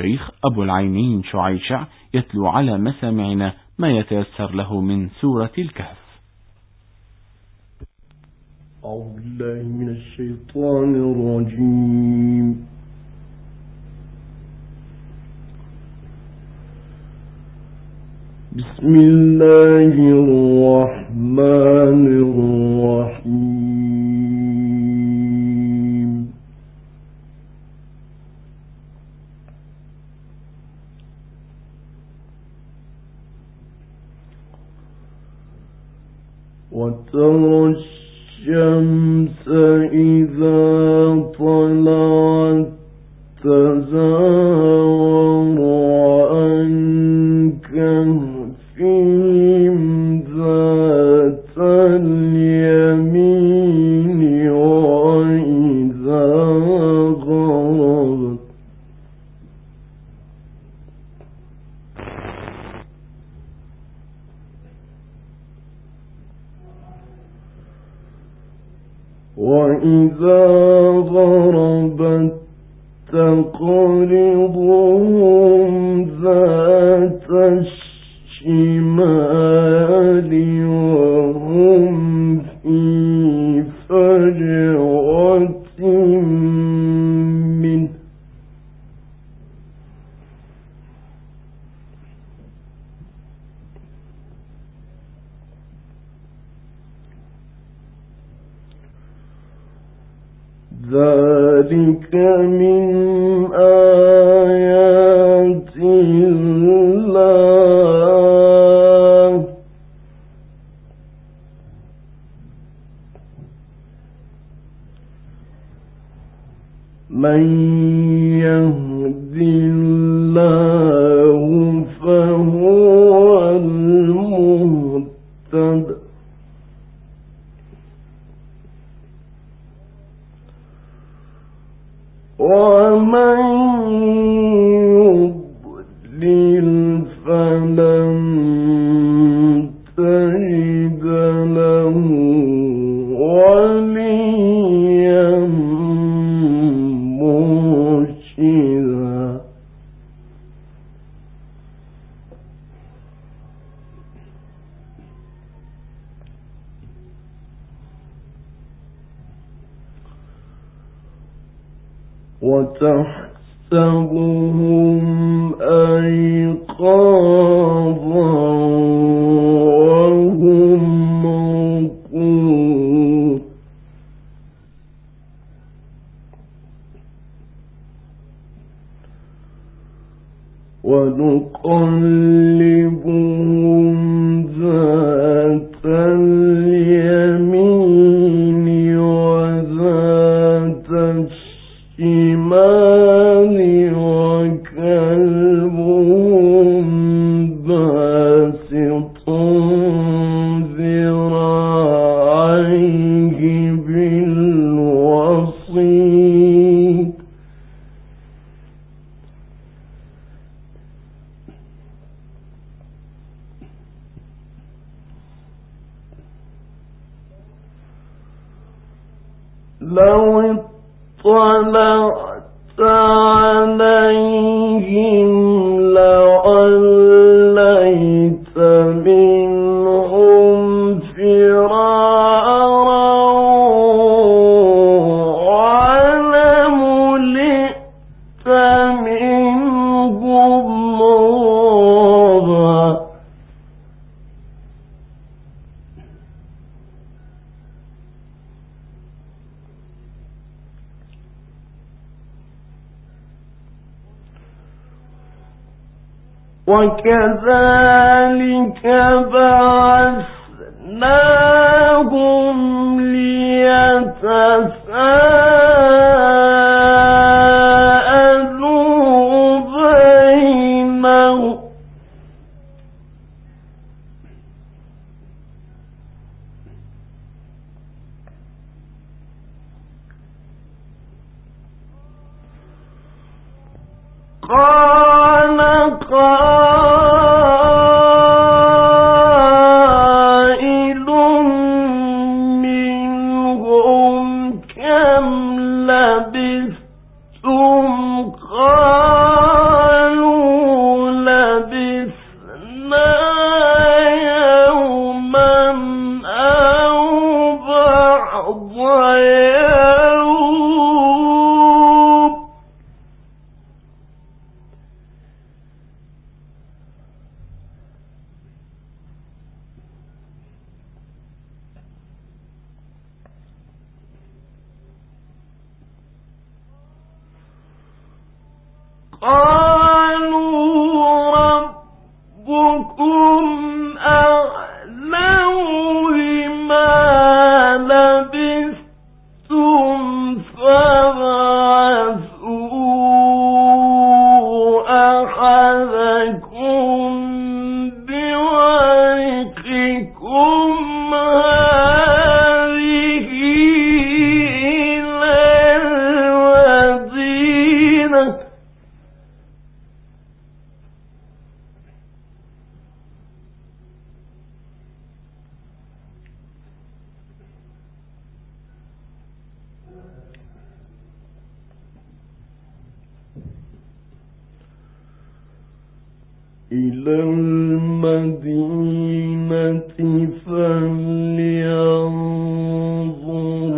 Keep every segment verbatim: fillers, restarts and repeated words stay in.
الشيخ أبو العينين شعيشع يتلو على مسامعنا ما يتيسر له من سورة الكهف. أعوذ بالله من الشيطان الرجيم. بسم الله الرحمن الرحيم. وترى الشمس إذا طلعت تزاور عن كهفهم ذات اليمين وإذا غربت وإذا غربت تقرضهم ذات الشمال وهم في فجوة منه ذلك من آيات الله من يهد الله فهو المهتد ومن يضلل فلن تجد له وليا مرشدا. وتحسبهم أيقاظا وهم رقود ونقلبهم ذات اليمين وذات الشمال وكلبهم باسط ذراعيه بالوصيد لو اطلعت عليهم لوليت منهم فرارا ولملئت منهم رعبا. وكذلك بعثناهم ليتساءلوا بينهم قال قائل منهم كم لبثتم؟ قالوا إلى المدينة فلينظر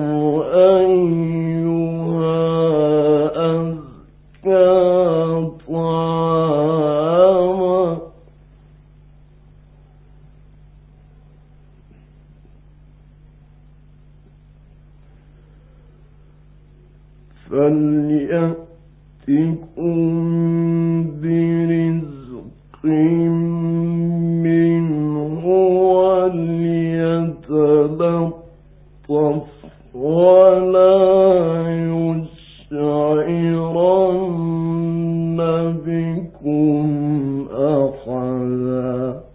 أيها أزكى طعاما فليأتكم برزق منه وليتلطف ولا يشعرن بكم أحدا.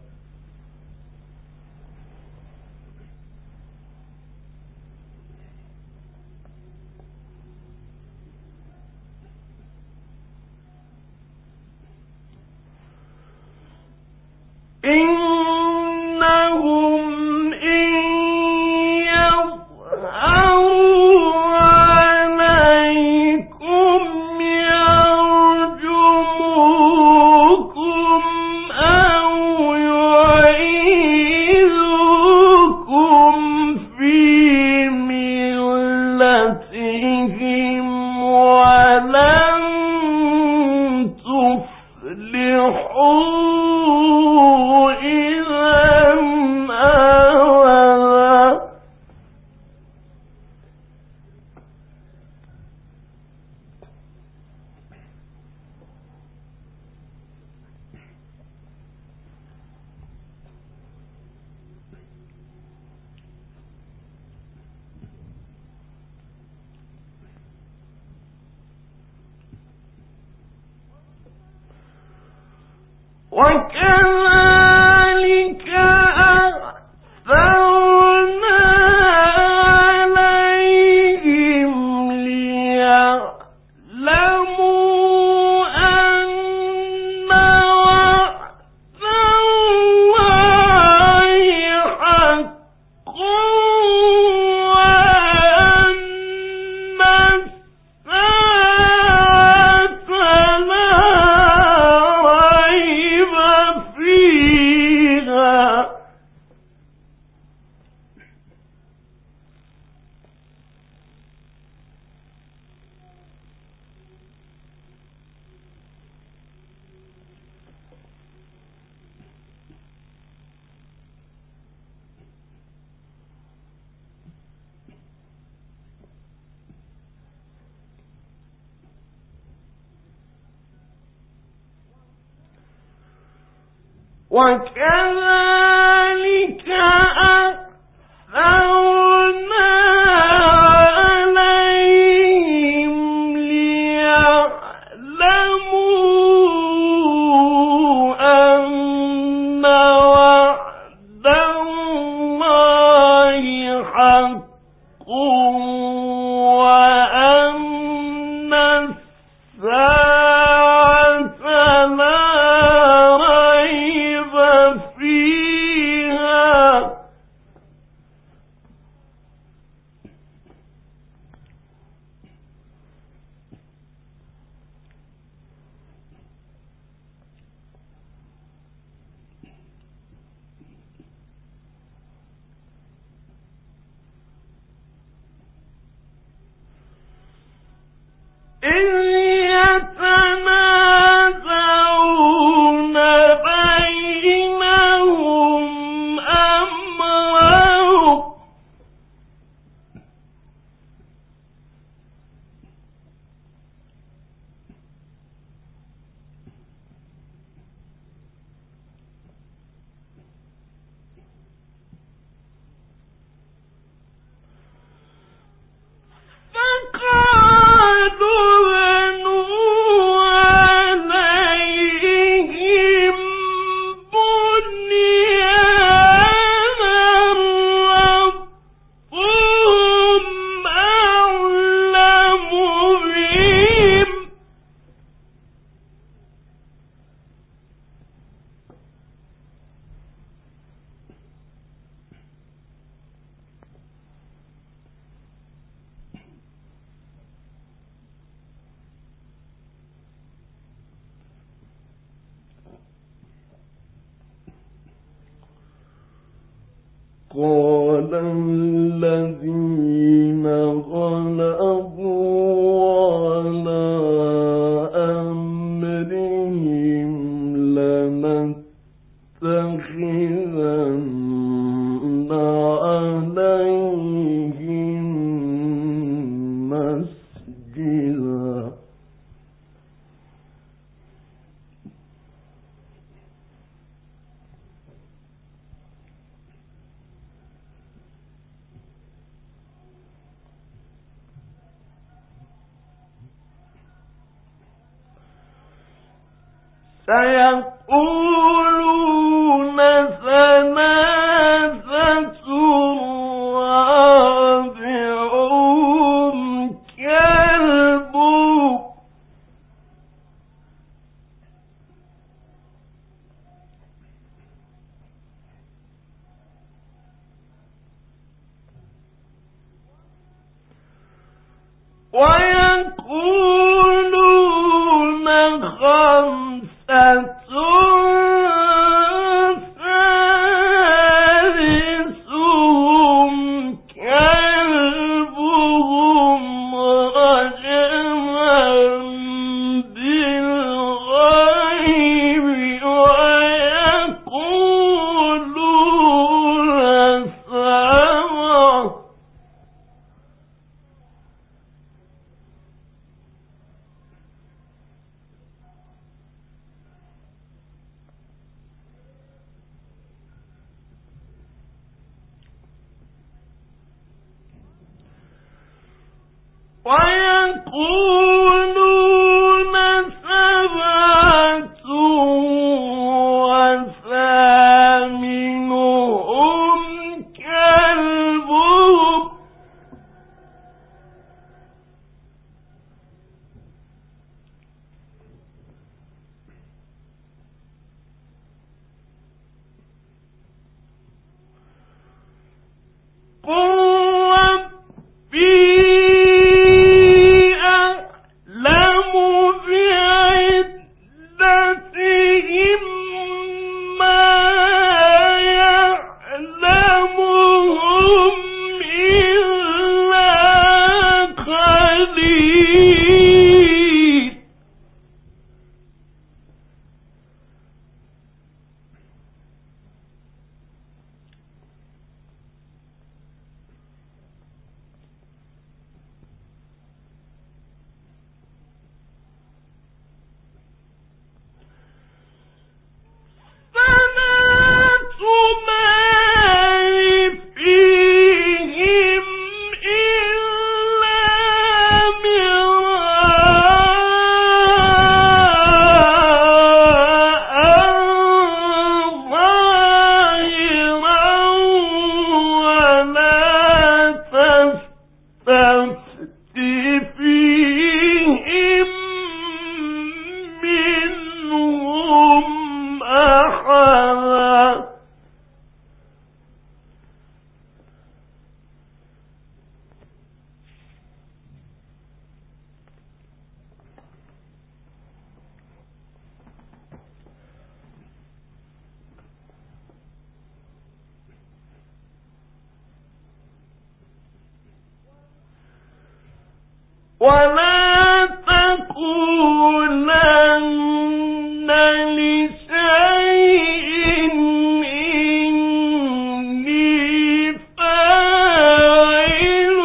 إنهم إن يظهروا عليكم يرجموكم أو يعيذوكم في ملتهم ولن تفلحوا وكذلك أثرنا عليهم ليعلموا أن وعد الله حق وأن الساعة لا ريب فيها. وكذلك أثرنا عليهم ليعلموا أن وعد الله حق وأن الساعة لا ريب فيها. قال الذين غلبوا على أمرهم لنتخذن عليهم مسجدا سيقولون ثلاثة رابعهم كلبهم ويقولون خمسة ويقولون سبعة وثامنهم كلبهم قل ولا تقولن لشيء إني فاعل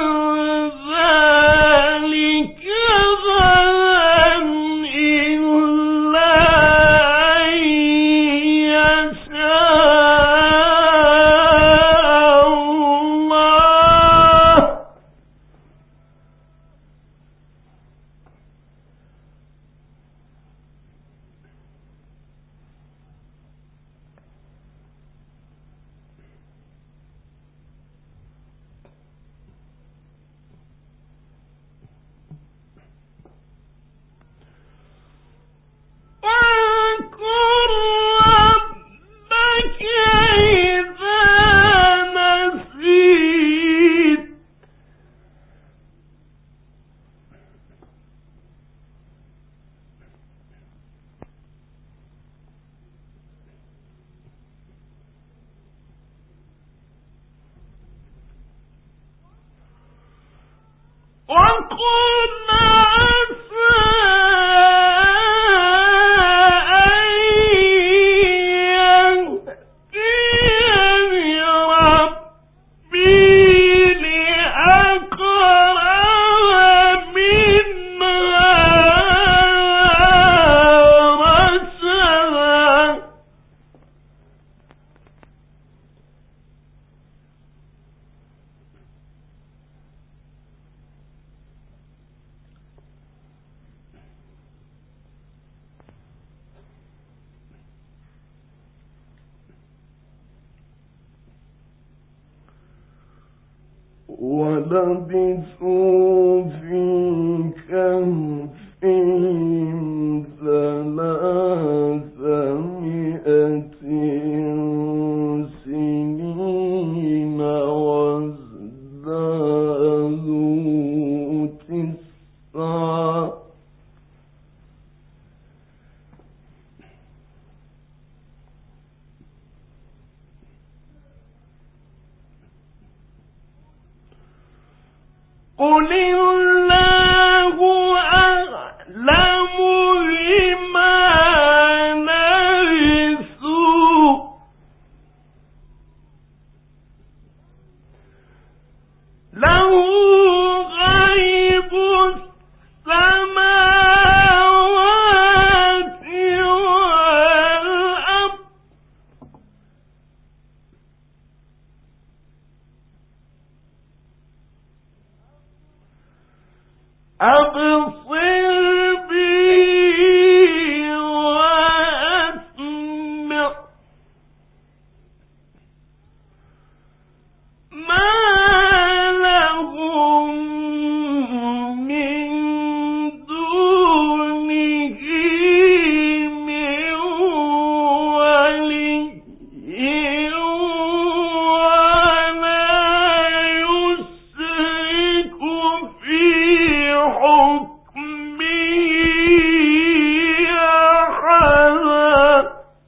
ذلك غدا إلا أن يشاء الله ولبثوا في كهفهم ثلاثمائة سنين وازدادوا تسعا قل الله أعلم بما لبثوا له غيب السماوات والأرض أبصر بي وأسمع ما لهم من دونه من ولي ولا يشرك في حكمه أحدا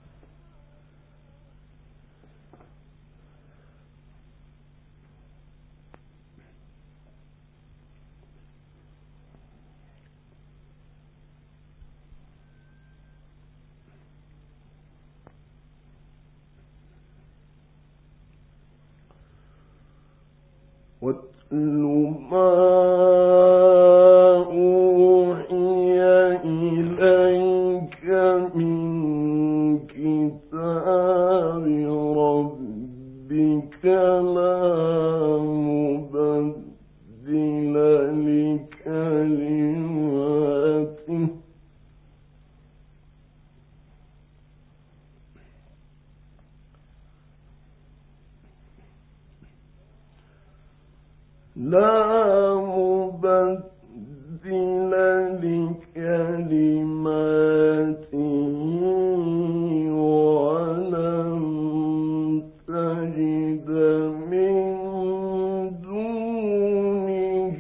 واتل ما أوحي إليك من كتاب ربك لا مبدل لكلماته لا مبدل لكلماته ولن تجد من دونه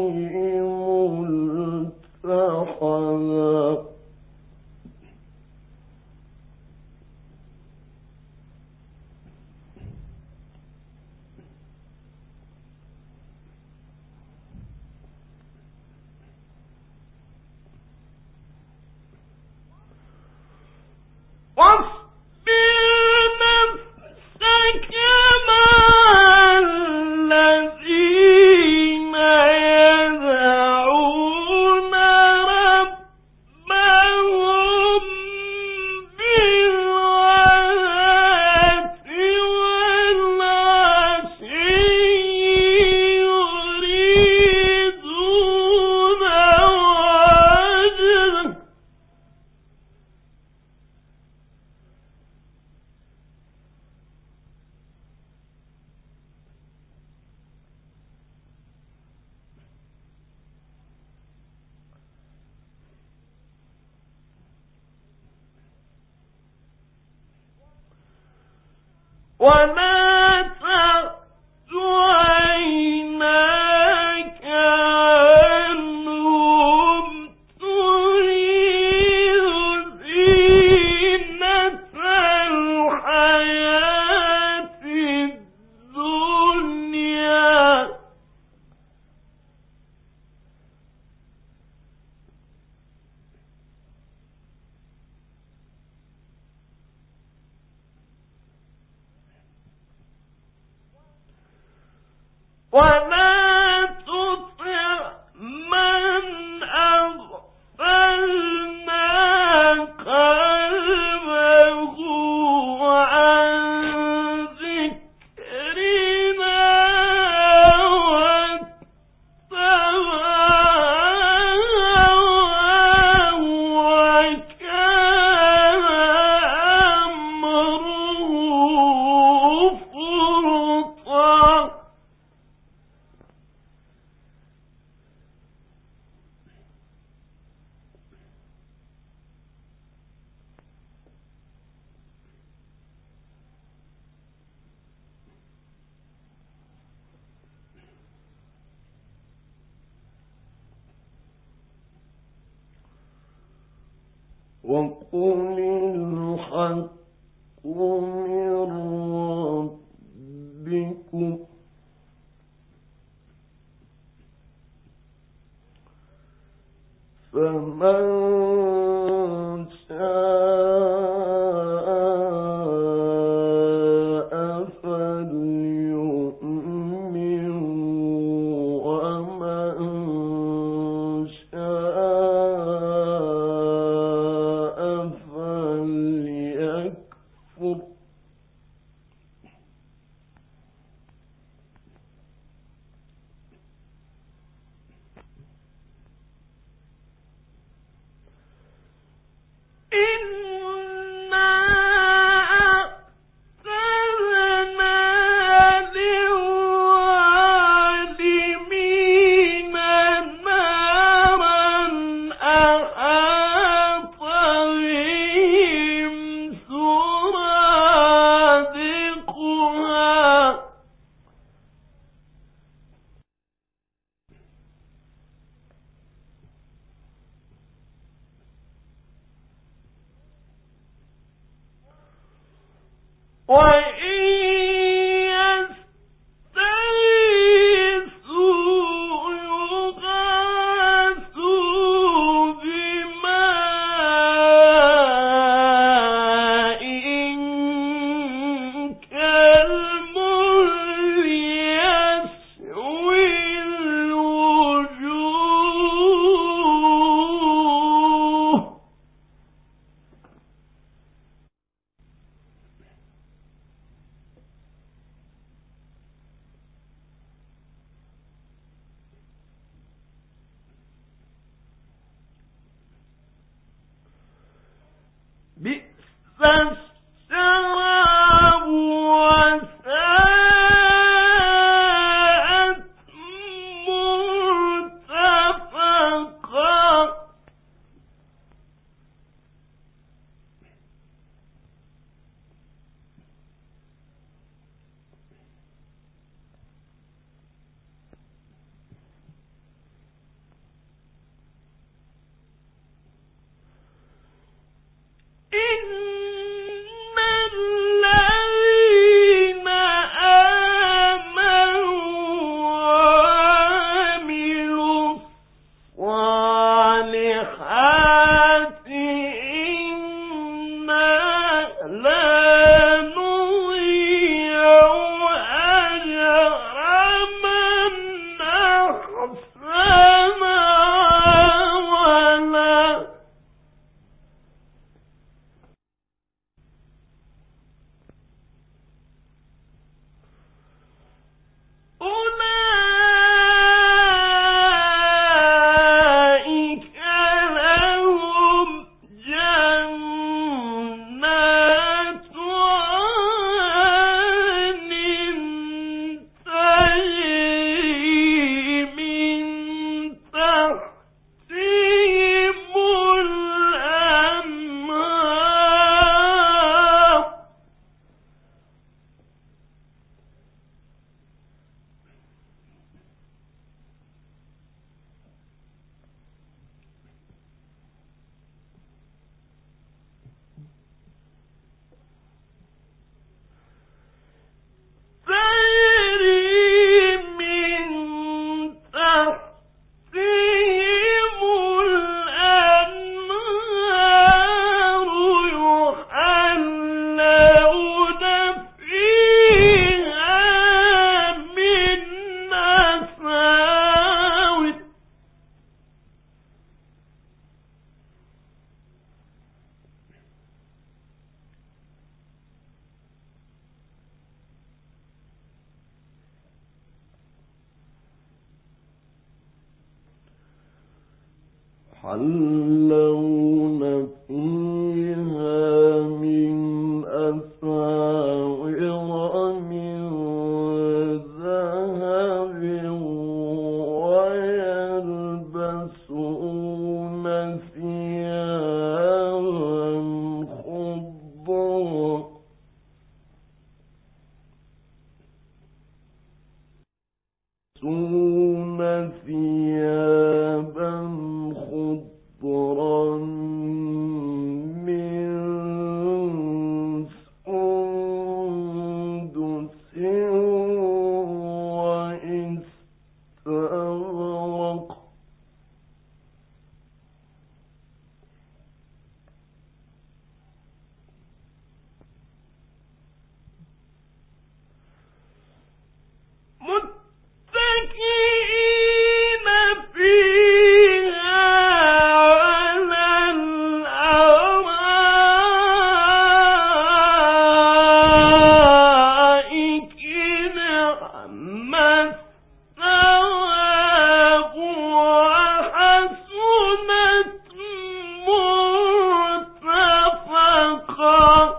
ملتحدا واصبر نفسك مع الذين يدعون ربهم بالغداة والعشي يريدون وجهه ولا تعد عيناك عنهم تريد زينة الحياة الدنيا ولا تطع من أغفلنا قلبه عن ذكرنا واتبع هواه وكان أمره فرطا. وقل الحق من ربكم فمن شاء فليؤمن ومن شاء فليكفر. إنا أعتدنا للظالمين نارا أحاط بهم سرادقها وإن يستغيثوا يغاثوا بماء كالمهل يشوي الوجوه بئس الشراب وساءت مرتفقا. إن الذين آمنوا وعملوا الصالحات إنا لا نضيع أجر من أحسن عملا. أولئك لهم جنات يحلون فيها من أساور من ذهب ويلبسون ثيابا خضرا يلبسون ثيابا خضرا من سندس واستبرق متكئين فيها على الأرائك نعم الثواب وحسنت مرتفقا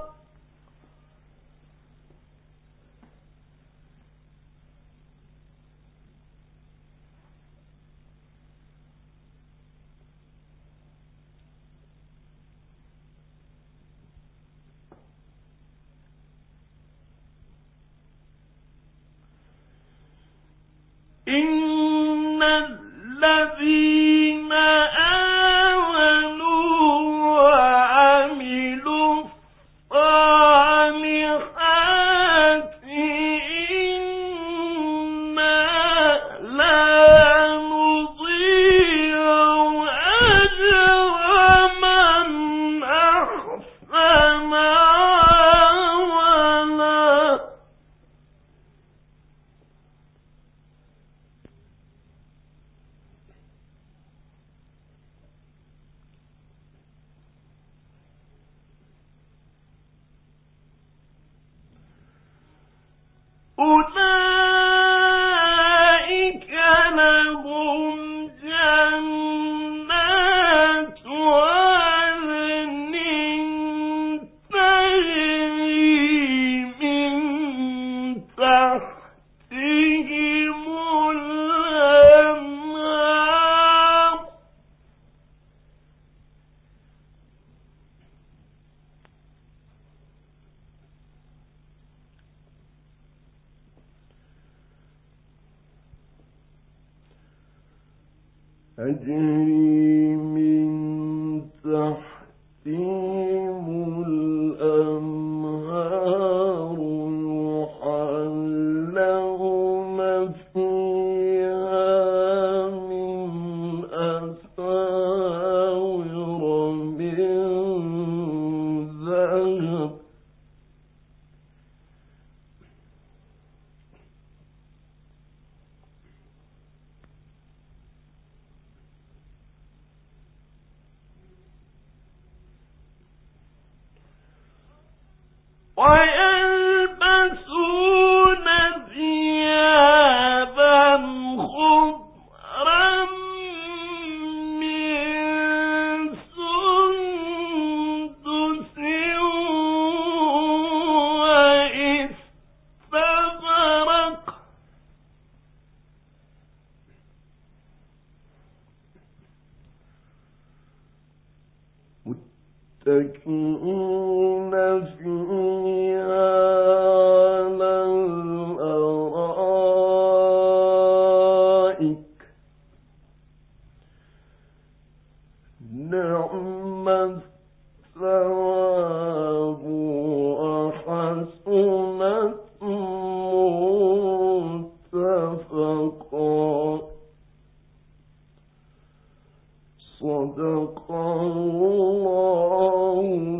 إن الذين آمنوا وعملوا الصالحات إنا لا نضيع أجر من أحسن عملا أولئك لهم جنات عدن تجري من تحتهم الأنهار تجري من تحتهم الأنهار يحلون فيها من أساور من ذهب ويلبسون ثيابا خضرا من سندس واستبرق متكئين فيها على الأرائك نعم الثواب وحسنت مرتفقا صدق الله